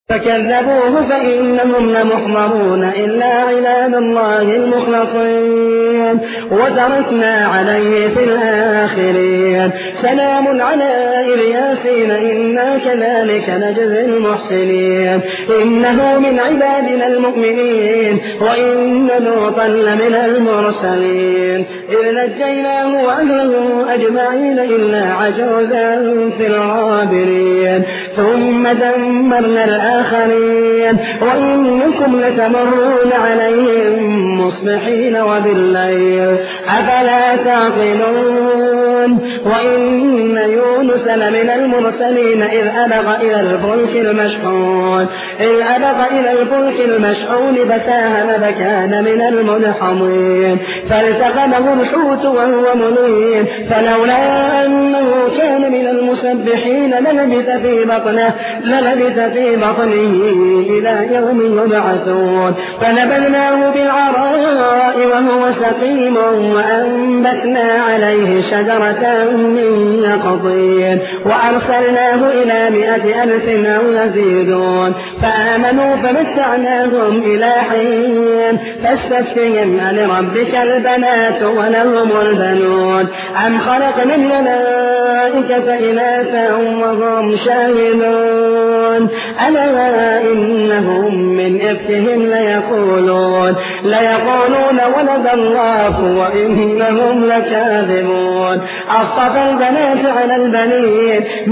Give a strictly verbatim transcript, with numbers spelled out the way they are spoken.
فكذبوه فإنهم لمحضرون إلا عباد الله المخلصين وتركنا عليه في الآخرين سلام على إلياسين إنا كذلك نجزي المحسنين إنه من عبادنا المؤمنين وإن لوطا لمن المرسلين إذ نجيناه وأهله أجمعين إلا عجوزا في الغابرين ثم دمرنا الآخرين وإنكم لتمرون عليهم مصبحين وبالليل أفلا تعقلون وإن يونس لمن المرسلين إذ أبق إلى الفلك المشحون إذ أبق إلى الفلك المشحون فساهم فكان من المدحضين فالتقمه الحوت وهو مليم فلولا أنه كان من المسبحين للبث في بطنه للبث في بطنه إلى يوم يبعثون فنبذناه بالعراء وهو سقيم وأنبتنا عليه شجرة من يقطين وأرسلناه إلى مائة ألف أو يزيدون فآمنوا فمتعناهم إلى حين فاستفتهم ألربك البنات ولهم البنون أم خلقنا الملائكة إناثا وهم شاهدون ألا إنهم من إفكهم ليقولون ليقولون ولد الله وإنهم لكاذبون أصطفى البنات على البنين